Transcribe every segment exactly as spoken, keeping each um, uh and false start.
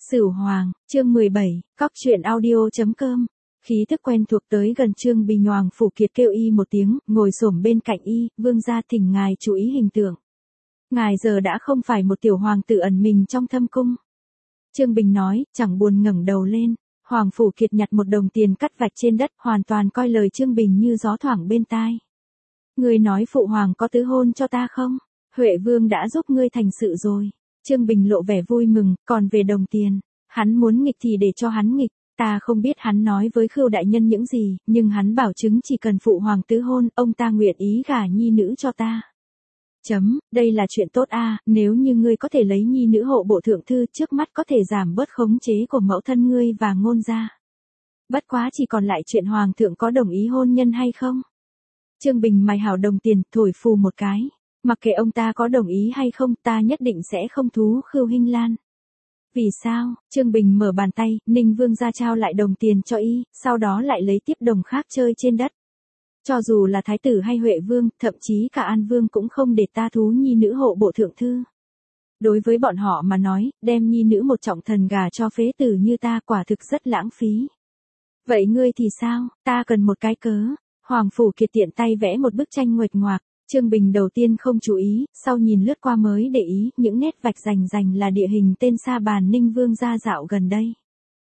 Sửu Hoàng, chương mười bảy, cóc truyện audio.com. Khí thức quen thuộc tới gần Trương Bình. Hoàng Phủ Kiệt kêu y một tiếng, ngồi xổm bên cạnh y, vương gia thỉnh ngài chú ý hình tượng. Ngài giờ đã không phải một tiểu hoàng tử ẩn mình trong thâm cung. Trương Bình nói, chẳng buồn ngẩng đầu lên. Hoàng Phủ Kiệt nhặt một đồng tiền cắt vạch trên đất, hoàn toàn coi lời Trương Bình như gió thoảng bên tai. Ngươi nói phụ hoàng có tứ hôn cho ta không? Huệ Vương đã giúp ngươi thành sự rồi. Trương Bình lộ vẻ vui mừng, còn về đồng tiền, hắn muốn nghịch thì để cho hắn nghịch, ta không biết hắn nói với Khưu đại nhân những gì, nhưng hắn bảo chứng chỉ cần phụ hoàng tứ hôn, ông ta nguyện ý gả nhi nữ cho ta. Chấm, đây là chuyện tốt a, nếu như ngươi có thể lấy nhi nữ hộ bộ thượng thư trước mắt có thể giảm bớt khống chế của mẫu thân ngươi và ngôn gia. Bất quá chỉ còn lại chuyện hoàng thượng có đồng ý hôn nhân hay không. Trương Bình mày hảo đồng tiền, thổi phù một cái. Mặc kệ ông ta có đồng ý hay không, ta nhất định sẽ không thú Khưu Hinh Lan. Vì sao? Trương Bình mở bàn tay, Ninh Vương ra trao lại đồng tiền cho y, sau đó lại lấy tiếp đồng khác chơi trên đất. Cho dù là Thái tử hay Huệ Vương, thậm chí cả An Vương cũng không để ta thú nhi nữ hộ bộ thượng thư. Đối với bọn họ mà nói, đem nhi nữ một trọng thần gà cho phế tử như ta quả thực rất lãng phí. Vậy ngươi thì sao? Ta cần một cái cớ. Hoàng Phủ Kiệt tiện tay vẽ một bức tranh nguệch ngoạc. Trương Bình đầu tiên không chú ý, sau nhìn lướt qua mới để ý, những nét vạch rành rành là địa hình tên Sa Bàn Ninh Vương gia dạo gần đây.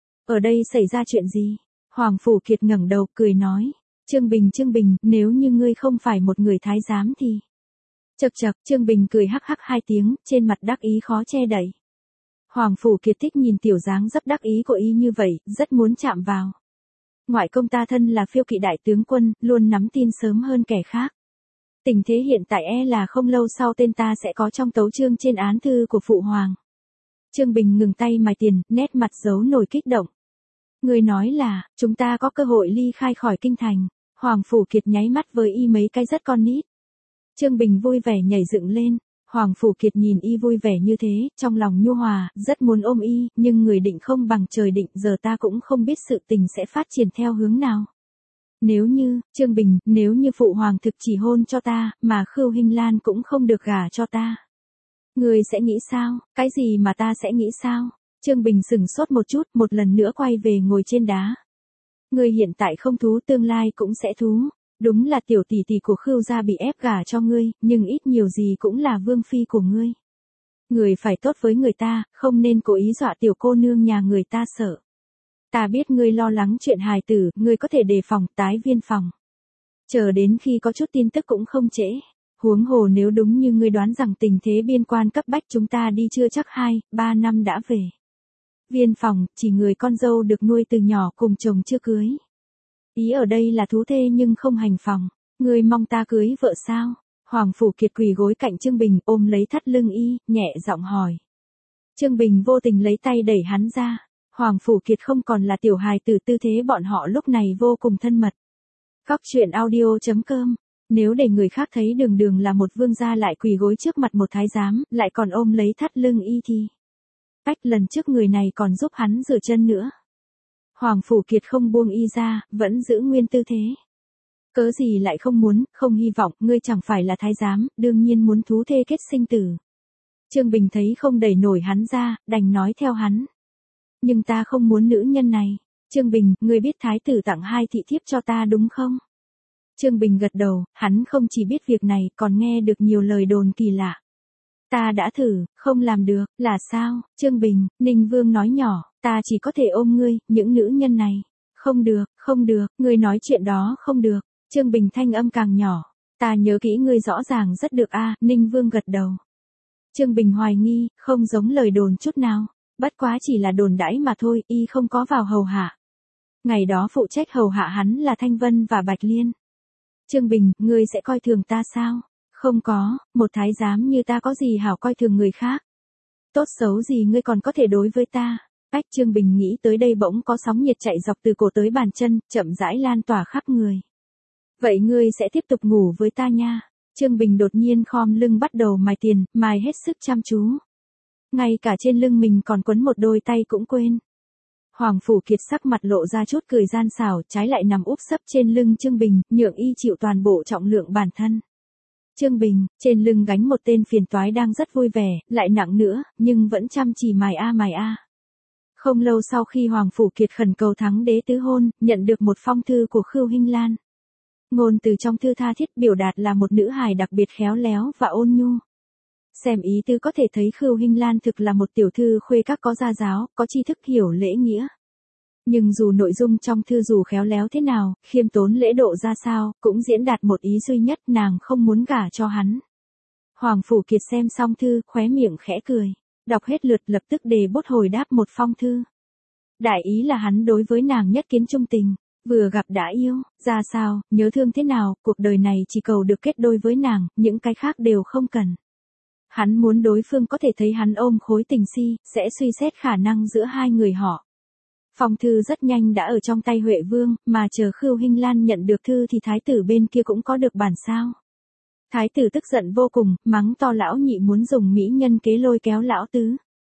Ở đây xảy ra chuyện gì? Hoàng Phủ Kiệt ngẩng đầu cười nói. Trương Bình Trương Bình, nếu như ngươi không phải một người thái giám thì... Chậc chậc, Trương Bình cười hắc hắc hai tiếng, trên mặt đắc ý khó che đậy. Hoàng Phủ Kiệt thích nhìn tiểu dáng dấp đắc ý của y như vậy, rất muốn chạm vào. Ngoại công ta thân là phiêu kỵ đại tướng quân, luôn nắm tin sớm hơn kẻ khác. Tình thế hiện tại e là không lâu sau tên ta sẽ có trong tấu chương trên án thư của phụ hoàng. Trương Bình ngừng tay mài tiền, nét mặt giấu nổi kích động. Người nói là, chúng ta có cơ hội ly khai khỏi kinh thành. Hoàng Phủ Kiệt nháy mắt với y mấy cái rất con nít. Trương Bình vui vẻ nhảy dựng lên. Hoàng Phủ Kiệt nhìn y vui vẻ như thế, trong lòng nhu hòa, rất muốn ôm y, nhưng người định không bằng trời định, giờ ta cũng không biết sự tình sẽ phát triển theo hướng nào. Nếu như, Trương Bình, nếu như phụ hoàng thực chỉ hôn cho ta, mà Khưu Hinh Lan cũng không được gả cho ta. Người sẽ nghĩ sao? Cái gì mà ta sẽ nghĩ sao? Trương Bình sửng sốt một chút, một lần nữa quay về ngồi trên đá. Người hiện tại không thú, tương lai cũng sẽ thú. Đúng là tiểu tỷ tỷ của Khưu gia bị ép gả cho ngươi, nhưng ít nhiều gì cũng là vương phi của ngươi. Người phải tốt với người ta, không nên cố ý dọa tiểu cô nương nhà người ta sợ. Ta biết ngươi lo lắng chuyện hài tử, ngươi có thể đề phòng, tái viên phòng. Chờ đến khi có chút tin tức cũng không trễ. Huống hồ nếu đúng như ngươi đoán rằng tình thế biên quan cấp bách chúng ta đi chưa chắc hai, ba năm đã về. Viên phòng, chỉ người con dâu được nuôi từ nhỏ cùng chồng chưa cưới. Ý ở đây là thú thê nhưng không hành phòng. Ngươi mong ta cưới vợ sao? Hoàng Phủ Kiệt quỳ gối cạnh Trương Bình ôm lấy thắt lưng y, nhẹ giọng hỏi. Trương Bình vô tình lấy tay đẩy hắn ra. Hoàng Phủ Kiệt không còn là tiểu hài tử, tư thế bọn họ lúc này vô cùng thân mật. Cóc truyện audio.com. Nếu để người khác thấy đường đường là một vương gia lại quỳ gối trước mặt một thái giám, lại còn ôm lấy thắt lưng y thì... Cách lần trước người này còn giúp hắn rửa chân nữa. Hoàng Phủ Kiệt không buông y ra, vẫn giữ nguyên tư thế. Cớ gì lại không muốn, không hy vọng, ngươi chẳng phải là thái giám, đương nhiên muốn thú thê kết sinh tử. Trương Bình thấy không đẩy nổi hắn ra, đành nói theo hắn. Nhưng ta không muốn nữ nhân này. Trương Bình, ngươi biết thái tử tặng hai thị thiếp cho ta đúng không? Trương Bình gật đầu, hắn không chỉ biết việc này, còn nghe được nhiều lời đồn kỳ lạ. Ta đã thử, không làm được, là sao? Trương Bình, Ninh Vương nói nhỏ, ta chỉ có thể ôm ngươi, những nữ nhân này. Không được, không được, ngươi nói chuyện đó không được. Trương Bình thanh âm càng nhỏ. Ta nhớ kỹ ngươi rõ ràng rất được a. Ninh Vương gật đầu. Trương Bình hoài nghi, không giống lời đồn chút nào. Bất quá chỉ là đồn đãi mà thôi, y không có vào hầu hạ. Ngày đó phụ trách hầu hạ hắn là Thanh Vân và Bạch Liên. Trương Bình, ngươi sẽ coi thường ta sao? Không có, một thái giám như ta có gì hảo coi thường người khác. Tốt xấu gì ngươi còn có thể đối với ta. Cách Trương Bình nghĩ tới đây bỗng có sóng nhiệt chạy dọc từ cổ tới bàn chân, chậm rãi lan tỏa khắp người. Vậy ngươi sẽ tiếp tục ngủ với ta nha. Trương Bình đột nhiên khom lưng bắt đầu mài tiền, mài hết sức chăm chú. Ngay cả trên lưng mình còn quấn một đôi tay cũng quên. Hoàng Phủ Kiệt sắc mặt lộ ra chút cười gian xảo, trái lại nằm úp sấp trên lưng Trương Bình, nhượng y chịu toàn bộ trọng lượng bản thân. Trương Bình, trên lưng gánh một tên phiền toái đang rất vui vẻ, lại nặng nữa, nhưng vẫn chăm chỉ mài a mài a. Không lâu sau khi Hoàng Phủ Kiệt khẩn cầu thắng đế tứ hôn, nhận được một phong thư của Khưu Hinh Lan. Ngôn từ trong thư tha thiết biểu đạt là một nữ hài đặc biệt khéo léo và ôn nhu. Xem ý tứ có thể thấy Khưu Hinh Lan thực là một tiểu thư khuê các có gia giáo, có tri thức hiểu lễ nghĩa. Nhưng dù nội dung trong thư dù khéo léo thế nào, khiêm tốn lễ độ ra sao, cũng diễn đạt một ý duy nhất, nàng không muốn gả cho hắn. Hoàng Phủ Kiệt xem xong thư, khóe miệng khẽ cười. Đọc hết lượt lập tức đề bút hồi đáp một phong thư. Đại ý là hắn đối với nàng nhất kiến trung tình, vừa gặp đã yêu, ra sao, nhớ thương thế nào, cuộc đời này chỉ cầu được kết đôi với nàng, những cái khác đều không cần. Hắn muốn đối phương có thể thấy hắn ôm khối tình si, sẽ suy xét khả năng giữa hai người họ. Phong thư rất nhanh đã ở trong tay Huệ Vương, mà chờ Khưu Hinh Lan nhận được thư thì thái tử bên kia cũng có được bản sao. Thái tử tức giận vô cùng, mắng to lão nhị muốn dùng mỹ nhân kế lôi kéo lão tứ.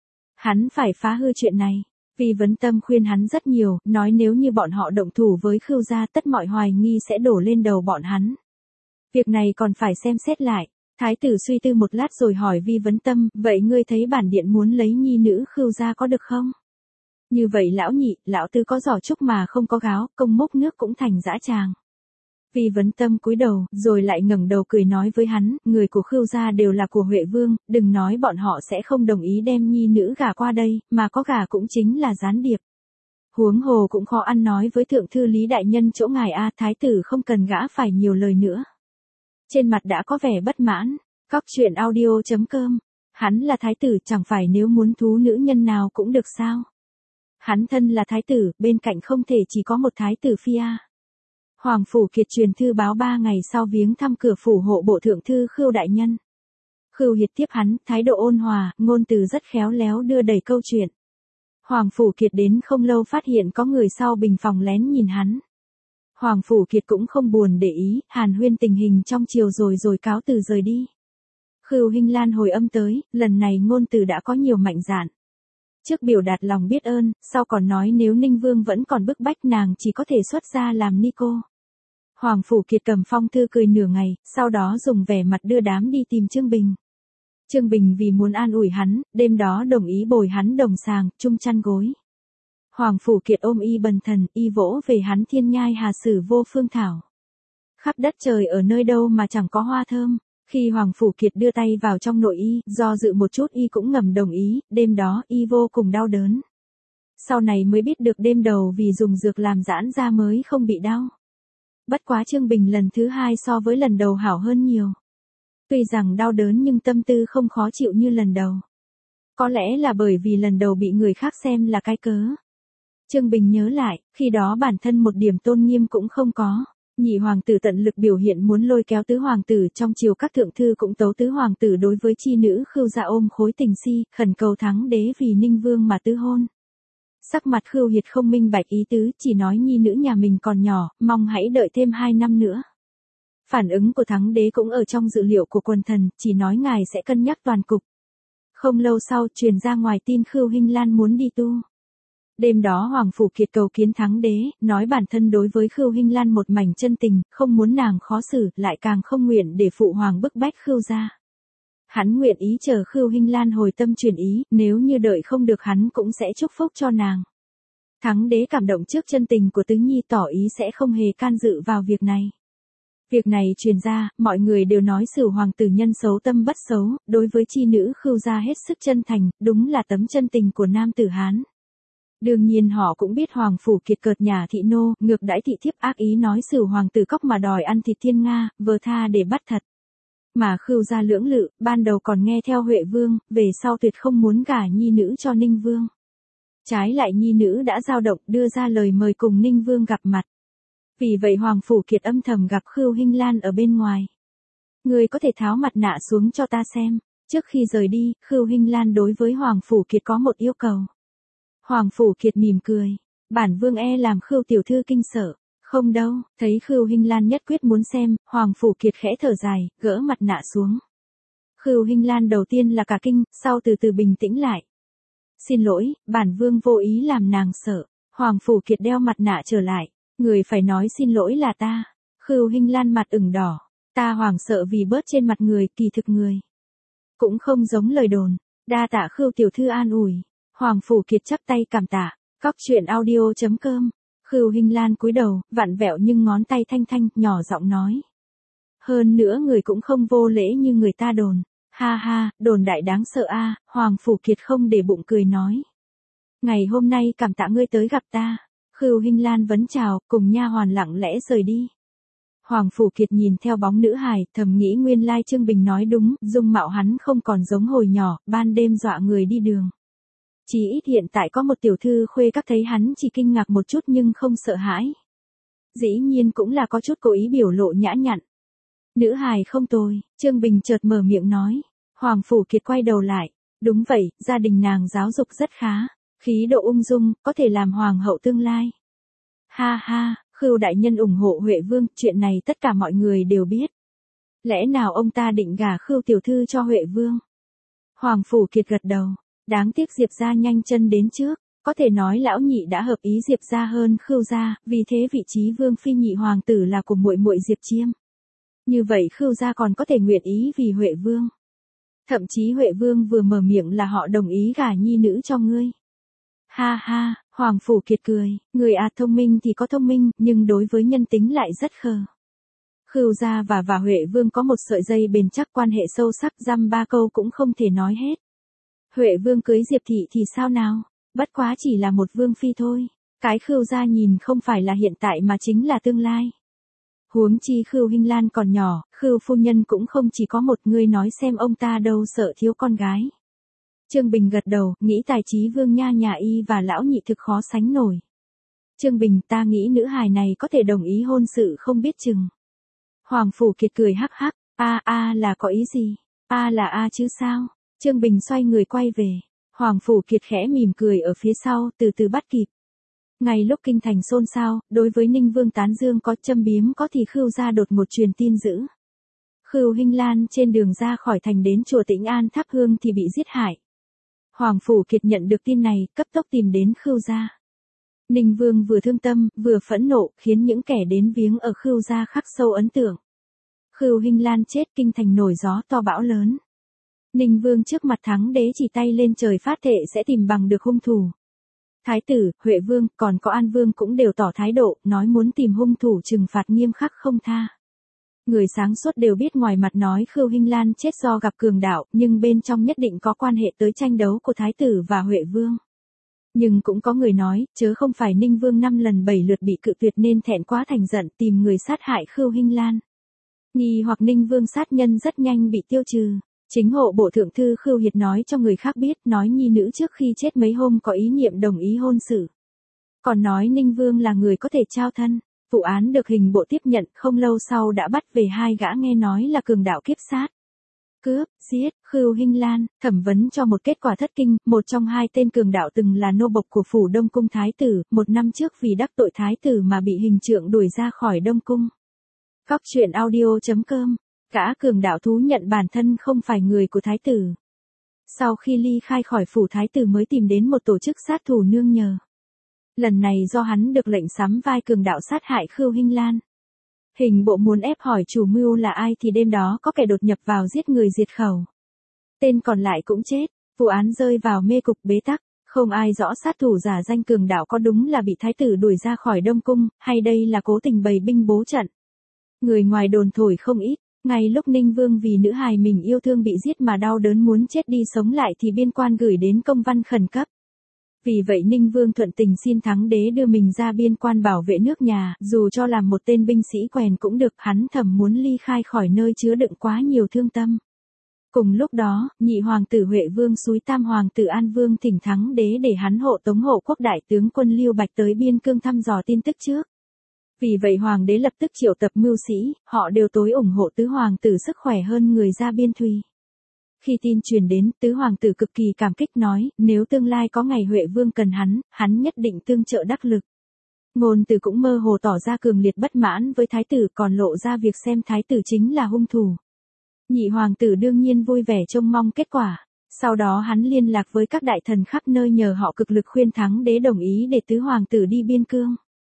Hắn phải phá hư chuyện này. Vì Vấn Tâm khuyên hắn rất nhiều, nói nếu như bọn họ động thủ với Khưu gia tất mọi hoài nghi sẽ đổ lên đầu bọn hắn. Việc này còn phải xem xét lại. Thái tử suy tư một lát rồi hỏi Vi Vấn Tâm, vậy ngươi thấy bản điện muốn lấy nhi nữ Khưu gia có được không? Như vậy lão nhị, lão tứ có giỏ trúc mà không có gáo, công múc nước cũng thành dã tràng. Vi Vấn Tâm cúi đầu, rồi lại ngẩng đầu cười nói với hắn, người của Khưu gia đều là của Huệ Vương, đừng nói bọn họ sẽ không đồng ý đem nhi nữ gả qua đây, mà có gả cũng chính là gián điệp. Huống hồ cũng khó ăn nói với thượng thư Lý đại nhân chỗ ngài a, thái tử không cần gã phải nhiều lời nữa. Trên mặt đã có vẻ bất mãn. Cóc truyện audio chấm com. Hắn là thái tử, chẳng phải nếu muốn thú nữ nhân nào cũng được sao? Hắn thân là thái tử, bên cạnh không thể chỉ có một thái tử phi a. Hoàng Phủ Kiệt truyền thư báo ba ngày sau viếng thăm cửa phủ hộ bộ thượng thư Khưu đại nhân. Khưu Hiệt tiếp hắn, thái độ ôn hòa, ngôn từ rất khéo léo đưa đẩy câu chuyện. Hoàng Phủ Kiệt đến không lâu phát hiện có người sau bình phòng lén nhìn hắn. Hoàng Phủ Kiệt cũng không buồn để ý, hàn huyên tình hình trong chiều rồi rồi cáo từ rời đi. Khưu Hinh Lan hồi âm tới, lần này ngôn từ đã có nhiều mạnh dạn. Trước biểu đạt lòng biết ơn, sau còn nói nếu Ninh Vương vẫn còn bức bách nàng chỉ có thể xuất ra làm ni cô. Hoàng Phủ Kiệt cầm phong thư cười nửa ngày, sau đó dùng vẻ mặt đưa đám đi tìm Trương Bình. Trương Bình vì muốn an ủi hắn, đêm đó đồng ý bồi hắn đồng sàng, chung chăn gối. Hoàng Phủ Kiệt ôm y bần thần, y vỗ về hắn thiên nhai hà sử vô phương thảo. Khắp đất trời ở nơi đâu mà chẳng có hoa thơm. Khi Hoàng Phủ Kiệt đưa tay vào trong nội y, do dự một chút y cũng ngầm đồng ý, đêm đó y vô cùng đau đớn. Sau này mới biết được đêm đầu vì dùng dược làm giãn ra mới không bị đau. Bất quá Trương Bình lần thứ hai so với lần đầu hảo hơn nhiều. Tuy rằng đau đớn nhưng tâm tư không khó chịu như lần đầu. Có lẽ là bởi vì lần đầu bị người khác xem là cái cớ. Trương Bình nhớ lại, khi đó bản thân một điểm tôn nghiêm cũng không có. Nhị hoàng tử tận lực biểu hiện muốn lôi kéo tứ hoàng tử, trong chiều các thượng thư cũng tấu tứ hoàng tử đối với chi nữ Khưu gia ôm khối tình si, khẩn cầu thắng đế vì Ninh Vương mà tứ hôn. Sắc mặt Khưu Hiệt không minh bạch ý tứ, chỉ nói nhi nữ nhà mình còn nhỏ, mong hãy đợi thêm hai năm nữa. Phản ứng của thắng đế cũng ở trong dự liệu của quần thần, chỉ nói ngài sẽ cân nhắc toàn cục. Không lâu sau, truyền ra ngoài tin Khưu Hinh Lan muốn đi tu. Đêm đó Hoàng Phủ Kiệt cầu kiến thắng đế, nói bản thân đối với Khưu Hinh Lan một mảnh chân tình, không muốn nàng khó xử, lại càng không nguyện để phụ hoàng bức bách Khưu gia. Hắn nguyện ý chờ Khưu Hinh Lan hồi tâm chuyển ý, nếu như đợi không được hắn cũng sẽ chúc phúc cho nàng. Thắng đế cảm động trước chân tình của Tứ Nhi, tỏ ý sẽ không hề can dự vào việc này. Việc này truyền ra, mọi người đều nói Sửu hoàng tử nhân xấu tâm bất xấu, đối với chi nữ Khưu gia hết sức chân thành, đúng là tấm chân tình của nam tử Hán. Đương nhiên họ cũng biết Hoàng Phủ Kiệt cợt nhà thị nô, ngược đãi thị thiếp, ác ý nói Sửu hoàng tử cóc mà đòi ăn thịt thiên nga, vờ tha để bắt thật. Mà Khưu gia lưỡng lự, ban đầu còn nghe theo Huệ Vương, về sau tuyệt không muốn gả nhi nữ cho Ninh Vương. Trái lại nhi nữ đã dao động, đưa ra lời mời cùng Ninh Vương gặp mặt. Vì vậy Hoàng Phủ Kiệt âm thầm gặp Khưu Hinh Lan ở bên ngoài. Người có thể tháo mặt nạ xuống cho ta xem. Trước khi rời đi, Khưu Hinh Lan đối với Hoàng Phủ Kiệt có một yêu cầu. Hoàng Phủ Kiệt mỉm cười. Bản vương e làm Khưu tiểu thư kinh sợ. Không đâu, thấy Khưu Hinh Lan nhất quyết muốn xem, Hoàng Phủ Kiệt khẽ thở dài, gỡ mặt nạ xuống. Khưu Hinh Lan đầu tiên là cả kinh, sau từ từ bình tĩnh lại. Xin lỗi, bản vương vô ý làm nàng sợ. Hoàng Phủ Kiệt đeo mặt nạ trở lại. Người phải nói xin lỗi là ta. Khưu Hinh Lan mặt ửng đỏ. Ta hoảng sợ vì bớt trên mặt người, kỳ thực người. Cũng không giống lời đồn. Đa tạ Khưu tiểu thư an ủi. Hoàng Phủ Kiệt chắp tay cảm tạ. Cóc truyện audio chấm com. Khưu Hinh Lan cúi đầu, vặn vẹo nhưng ngón tay thanh thanh, nhỏ giọng nói. Hơn nữa người cũng không vô lễ như người ta đồn. Ha ha, đồn đại đáng sợ a. Hoàng Phủ Kiệt không để bụng cười nói. Ngày hôm nay cảm tạ ngươi tới gặp ta. Khưu Hinh Lan vấn chào, cùng nha hoàn lặng lẽ rời đi. Hoàng Phủ Kiệt nhìn theo bóng nữ hài, thầm nghĩ nguyên lai Trương Bình nói đúng, dung mạo hắn không còn giống hồi nhỏ, ban đêm dọa người đi đường. Chỉ ít hiện tại có một tiểu thư khuê các thấy hắn chỉ kinh ngạc một chút nhưng không sợ hãi. Dĩ nhiên cũng là có chút cố ý biểu lộ nhã nhặn. Nữ hài không tồi, Trương Bình chợt mở miệng nói. Hoàng Phủ Kiệt quay đầu lại. Đúng vậy, gia đình nàng giáo dục rất khá, khí độ ung dung, có thể làm hoàng hậu tương lai. Ha ha, Khưu đại nhân ủng hộ Huệ Vương, chuyện này tất cả mọi người đều biết. Lẽ nào ông ta định gả Khưu tiểu thư cho Huệ Vương? Hoàng Phủ Kiệt gật đầu. Đáng tiếc Diệp gia nhanh chân đến trước, có thể nói lão nhị đã hợp ý Diệp gia hơn Khưu gia, vì thế vị trí vương phi nhị hoàng tử là của muội muội Diệp Chiêm. Như vậy Khưu gia còn có thể nguyện ý vì Huệ Vương. Thậm chí Huệ Vương vừa mở miệng là họ đồng ý gả nhi nữ cho ngươi. Ha ha, Hoàng Phủ Kiệt cười, người à thông minh thì có thông minh, nhưng đối với nhân tính lại rất khờ. Khưu gia và và Huệ Vương có một sợi dây bền chắc, quan hệ sâu sắc, dăm ba câu cũng không thể nói hết. Huệ Vương cưới Diệp thị thì sao nào, bất quá chỉ là một vương phi thôi, cái Khưu gia nhìn không phải là hiện tại mà chính là tương lai. Huống chi Khưu Hinh Lan còn nhỏ, Khưu phu nhân cũng không chỉ có một, người nói xem ông ta đâu sợ thiếu con gái. Trương Bình gật đầu, nghĩ tài trí Vương nha nhà y và lão nhị thực khó sánh nổi. Trương Bình, ta nghĩ nữ hài này có thể đồng ý hôn sự không biết chừng. Hoàng Phủ Kiệt cười hắc hắc, a a là có ý gì, a là a chứ sao? Trương Bình xoay người quay về, Hoàng Phủ Kiệt khẽ mỉm cười ở phía sau, từ từ bắt kịp. Ngay lúc kinh thành xôn xao, đối với Ninh Vương tán dương có, châm biếm có thì Khưu gia đột một truyền tin dữ. Khưu Hinh Lan trên đường ra khỏi thành đến chùa Tĩnh An thắp hương thì bị giết hại. Hoàng Phủ Kiệt nhận được tin này, cấp tốc tìm đến Khưu gia. Ninh Vương vừa thương tâm, vừa phẫn nộ, khiến những kẻ đến viếng ở Khưu gia khắc sâu ấn tượng. Khưu Hinh Lan chết, kinh thành nổi gió to bão lớn. Ninh Vương trước mặt thắng đế chỉ tay lên trời phát thệ sẽ tìm bằng được hung thủ. Thái tử, Huệ Vương, còn có An Vương cũng đều tỏ thái độ, nói muốn tìm hung thủ trừng phạt nghiêm khắc không tha. Người sáng suốt đều biết ngoài mặt nói Khưu Hinh Lan chết do gặp cường đạo, nhưng bên trong nhất định có quan hệ tới tranh đấu của Thái tử và Huệ Vương. Nhưng cũng có người nói, chớ không phải Ninh Vương năm lần bảy lượt bị cự tuyệt nên thẹn quá thành giận tìm người sát hại Khưu Hinh Lan. Nghi hoặc Ninh Vương sát nhân rất nhanh bị tiêu trừ. Chính hộ bộ thượng thư Khưu Hiệt nói cho người khác biết, nói nhi nữ trước khi chết mấy hôm có ý niệm đồng ý hôn sự. Còn nói Ninh Vương là người có thể trao thân. Vụ án được hình bộ tiếp nhận, không lâu sau đã bắt về hai gã nghe nói là cường đạo kiếp sát. Cướp, giết, Khưu Hinh Lan, thẩm vấn cho một kết quả thất kinh, một trong hai tên cường đạo từng là nô bộc của phủ Đông Cung Thái tử, một năm trước vì đắc tội Thái tử mà bị hình trượng đuổi ra khỏi Đông Cung. Cóc truyện audio chấm com. Gã cường đạo thú nhận bản thân không phải người của Thái tử. Sau khi ly khai khỏi phủ Thái tử mới tìm đến một tổ chức sát thủ nương nhờ. Lần này do hắn được lệnh sắm vai cường đạo sát hại Khưu Hinh Lan. Hình bộ muốn ép hỏi chủ mưu là ai thì đêm đó có kẻ đột nhập vào giết người diệt khẩu. Tên còn lại cũng chết, vụ án rơi vào mê cục bế tắc, không ai rõ sát thủ giả danh cường đạo có đúng là bị Thái tử đuổi ra khỏi Đông Cung, hay đây là cố tình bày binh bố trận. Người ngoài đồn thổi không ít. Ngay lúc Ninh Vương vì nữ hài mình yêu thương bị giết mà đau đớn muốn chết đi sống lại thì biên quan gửi đến công văn khẩn cấp. Vì vậy Ninh Vương thuận tình xin thắng đế đưa mình ra biên quan bảo vệ nước nhà, dù cho làm một tên binh sĩ quèn cũng được, hắn thầm muốn ly khai khỏi nơi chứa đựng quá nhiều thương tâm. Cùng lúc đó, nhị hoàng tử Huệ Vương xúi tam hoàng tử An Vương thỉnh thắng đế để hắn hộ tống hộ quốc đại tướng quân Liêu Bạch tới biên cương thăm dò tin tức trước. Vì vậy hoàng đế lập tức triệu tập mưu sĩ, họ đều tối ủng hộ tứ hoàng tử sức khỏe hơn người ra biên thùy. Khi tin truyền đến, tứ hoàng tử cực kỳ cảm kích nói, nếu tương lai có ngày Huệ Vương cần hắn, hắn nhất định tương trợ đắc lực. Ngôn từ cũng mơ hồ tỏ ra cường liệt bất mãn với thái tử, còn lộ ra việc xem thái tử chính là hung thủ. Nhị hoàng tử đương nhiên vui vẻ trông mong kết quả. Sau đó hắn liên lạc với các đại thần khắp nơi nhờ họ cực lực khuyên thắng đế đồng ý để tứ hoàng tử đi biên cương.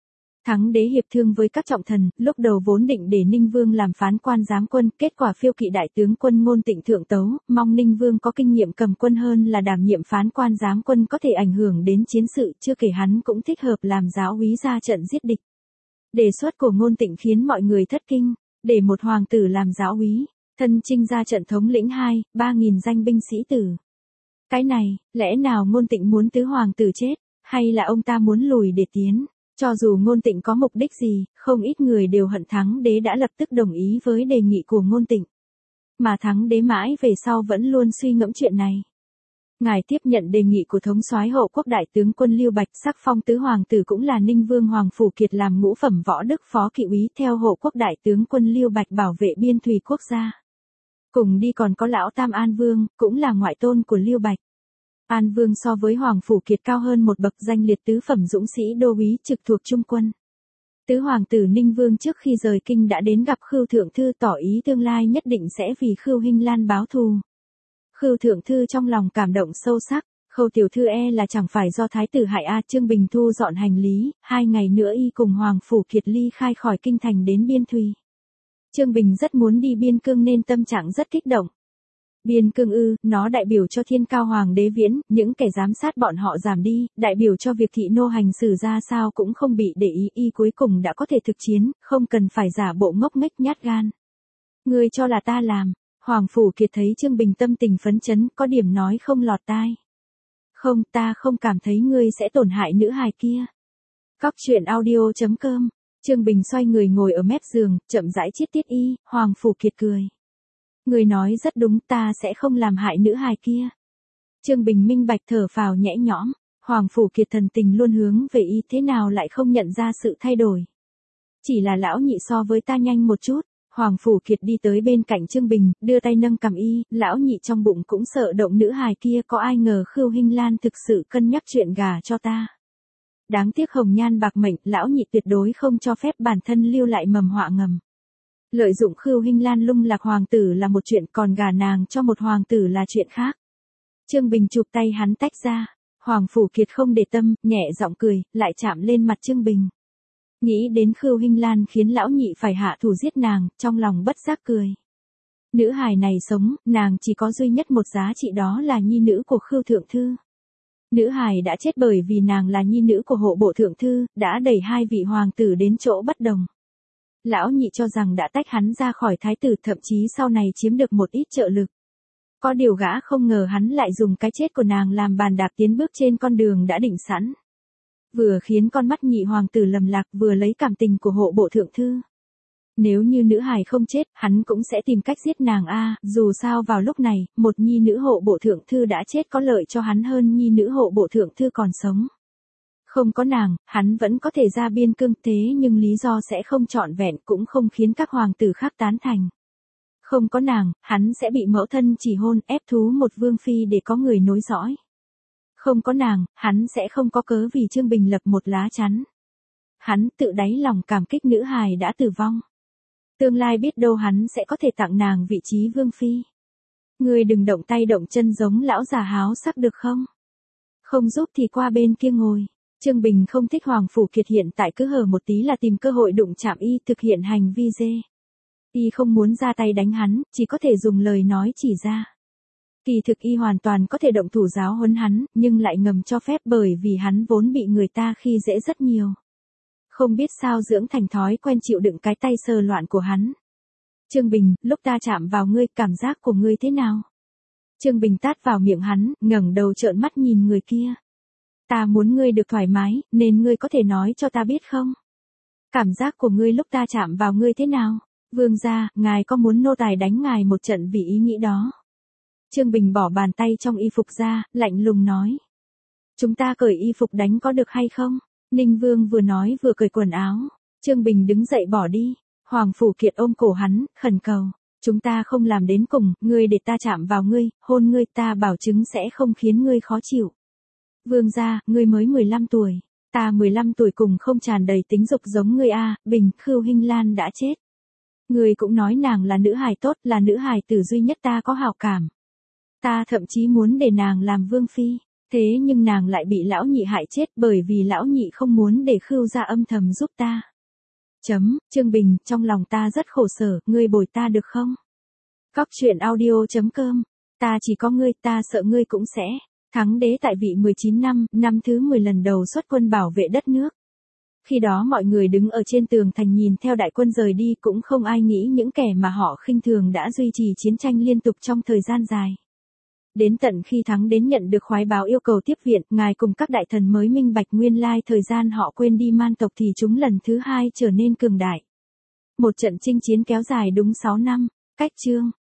Thắng đế hiệp thương với các trọng thần, lúc đầu vốn định để Ninh Vương làm phán quan giám quân, kết quả phiêu kỵ đại tướng quân Ngôn Tịnh thượng tấu, mong Ninh Vương có kinh nghiệm cầm quân hơn là đảm nhiệm phán quan giám quân có thể ảnh hưởng đến chiến sự, chưa kể hắn cũng thích hợp làm giáo úy ra trận giết địch. Đề xuất của Ngôn Tịnh khiến mọi người thất kinh, để một hoàng tử làm giáo úy, thân chinh ra trận thống lĩnh hai, ba nghìn danh binh sĩ tử. Cái này, lẽ nào Ngôn Tịnh muốn tứ hoàng tử chết, hay là ông ta muốn lùi để tiến? Cho dù Ngôn Tịnh có mục đích gì, không ít người đều hận Thắng đế đã lập tức đồng ý với đề nghị của Ngôn Tịnh. Mà Thắng đế mãi về sau vẫn luôn suy ngẫm chuyện này. Ngài tiếp nhận đề nghị của thống soái hộ quốc đại tướng quân Lưu Bạch, sắc phong tứ hoàng tử cũng là Ninh Vương Hoàng Phủ Kiệt làm ngũ phẩm võ đức phó kỵ úy theo hộ quốc đại tướng quân Lưu Bạch bảo vệ biên thùy quốc gia. Cùng đi còn có lão Tam An Vương, cũng là ngoại tôn của Lưu Bạch. An Vương so với Hoàng Phủ Kiệt cao hơn một bậc, danh liệt tứ phẩm dũng sĩ đô úy trực thuộc trung quân. Tứ hoàng tử Ninh Vương trước khi rời kinh đã đến gặp Khưu Thượng Thư tỏ ý tương lai nhất định sẽ vì Khưu Hinh Lan báo thù. Khưu Thượng Thư trong lòng cảm động sâu sắc, Khâu tiểu thư e là chẳng phải do thái tử hại a. Trương Bình thu dọn hành lý, hai ngày nữa y cùng Hoàng Phủ Kiệt ly khai khỏi kinh thành đến Biên Thùy. Trương Bình rất muốn đi Biên Cương nên tâm trạng rất kích động. Biên Cương ư, nó đại biểu cho thiên cao hoàng đế viễn, những kẻ giám sát bọn họ giảm đi, đại biểu cho việc thị nô hành xử ra sao cũng không bị để ý, y cuối cùng đã có thể thực chiến, không cần phải giả bộ ngốc nghếch nhát gan. Ngươi cho là ta làm? Hoàng Phủ Kiệt thấy Trương Bình tâm tình phấn chấn, có điểm nói không lọt tai. Không, ta không cảm thấy ngươi sẽ tổn hại nữ hài kia. Cóc truyện audio chấm com. Trương Bình xoay người ngồi ở mép giường, chậm rãi chiết tiết y, Hoàng Phủ Kiệt cười. Người nói rất đúng, ta sẽ không làm hại nữ hài kia. Trương Bình minh bạch thở phào nhẹ nhõm, Hoàng Phủ Kiệt thần tình luôn hướng về y, thế nào lại không nhận ra sự thay đổi. Chỉ là lão nhị so với ta nhanh một chút. Hoàng Phủ Kiệt đi tới bên cạnh Trương Bình, đưa tay nâng cằm y, lão nhị trong bụng cũng sợ động nữ hài kia, có ai ngờ Khưu Hinh Lan thực sự cân nhắc chuyện gả cho ta. Đáng tiếc hồng nhan bạc mệnh, lão nhị tuyệt đối không cho phép bản thân lưu lại mầm họa ngầm. Lợi dụng Khưu Hinh Lan lung lạc hoàng tử là một chuyện, còn gả nàng cho một hoàng tử là chuyện khác. Trương Bình chụp tay hắn tách ra, Hoàng Phủ Kiệt không để tâm, nhẹ giọng cười, lại chạm lên mặt Trương Bình. Nghĩ đến Khưu Hinh Lan khiến lão nhị phải hạ thủ giết nàng, trong lòng bất giác cười. Nữ hài này sống, nàng chỉ có duy nhất một giá trị, đó là nhi nữ của Khưu Thượng Thư. Nữ hài đã chết bởi vì nàng là nhi nữ của hộ bộ thượng thư, đã đẩy hai vị hoàng tử đến chỗ bất đồng. Lão nhị cho rằng đã tách hắn ra khỏi thái tử, thậm chí sau này chiếm được một ít trợ lực. Có điều gã không ngờ hắn lại dùng cái chết của nàng làm bàn đạp tiến bước trên con đường đã định sẵn. Vừa khiến con mắt nhị hoàng tử lầm lạc, vừa lấy cảm tình của hộ bộ thượng thư. Nếu như nữ hài không chết, hắn cũng sẽ tìm cách giết nàng a. Dù sao vào lúc này, một nhi nữ hộ bộ thượng thư đã chết có lợi cho hắn hơn nhi nữ hộ bộ thượng thư còn sống. Không có nàng, hắn vẫn có thể ra Biên Cương, thế nhưng lý do sẽ không trọn vẹn, cũng không khiến các hoàng tử khác tán thành. Không có nàng, hắn sẽ bị mẫu thân chỉ hôn, ép thú một vương phi để có người nối dõi. Không có nàng, hắn sẽ không có cớ vì Trương Bình lập một lá chắn. Hắn tự đáy lòng cảm kích nữ hài đã tử vong. Tương lai biết đâu hắn sẽ có thể tặng nàng vị trí vương phi. Ngươi đừng động tay động chân giống lão già háo sắc được không? Không giúp thì qua bên kia ngồi. Trương Bình không thích Hoàng Phủ Kiệt hiện tại cứ hở một tí là tìm cơ hội đụng chạm y, thực hiện hành vi dê. Y không muốn ra tay đánh hắn, chỉ có thể dùng lời nói chỉ ra. Kỳ thực y hoàn toàn có thể động thủ giáo huấn hắn, nhưng lại ngầm cho phép bởi vì hắn vốn bị người ta khi dễ rất nhiều. Không biết sao dưỡng thành thói quen chịu đựng cái tay sờ loạn của hắn. Trương Bình, lúc ta chạm vào ngươi, cảm giác của ngươi thế nào? Trương Bình tát vào miệng hắn, ngẩng đầu trợn mắt nhìn người kia. Ta muốn ngươi được thoải mái, nên ngươi có thể nói cho ta biết không? Cảm giác của ngươi lúc ta chạm vào ngươi thế nào? Vương gia, ngài có muốn nô tài đánh ngài một trận vì ý nghĩ đó? Trương Bình bỏ bàn tay trong y phục ra, lạnh lùng nói. Chúng ta cởi y phục đánh có được hay không? Ninh Vương vừa nói vừa cởi quần áo. Trương Bình đứng dậy bỏ đi. Hoàng Phủ Kiệt ôm cổ hắn, khẩn cầu. Chúng ta không làm đến cùng, ngươi để ta chạm vào ngươi, hôn ngươi, ta bảo chứng sẽ không khiến ngươi khó chịu. Vương gia, ngươi mới mười lăm tuổi. Ta mười lăm tuổi cùng không tràn đầy tính dục giống ngươi a. Bình, Khưu Hinh Lan đã chết. Ngươi cũng nói nàng là nữ hài tốt, là nữ hài tử duy nhất ta có hảo cảm. Ta thậm chí muốn để nàng làm vương phi. Thế nhưng nàng lại bị lão nhị hại chết bởi vì lão nhị không muốn để Khưu gia âm thầm giúp ta. Chấm, Trương Bình, trong lòng ta rất khổ sở, ngươi bồi ta được không? Cóc truyện audio chấm com, ta chỉ có ngươi, ta sợ ngươi cũng sẽ thắng đế tại vị mười chín năm, năm thứ mười lần đầu xuất quân bảo vệ đất nước. Khi đó mọi người đứng ở trên tường thành nhìn theo đại quân rời đi, cũng không ai nghĩ những kẻ mà họ khinh thường đã duy trì chiến tranh liên tục trong thời gian dài. Đến tận khi thắng đến nhận được khoái báo yêu cầu tiếp viện, ngài cùng các đại thần mới minh bạch nguyên lai thời gian họ quên đi man tộc thì chúng lần thứ hai trở nên cường đại. Một trận chinh chiến kéo dài đúng sáu năm, cách chương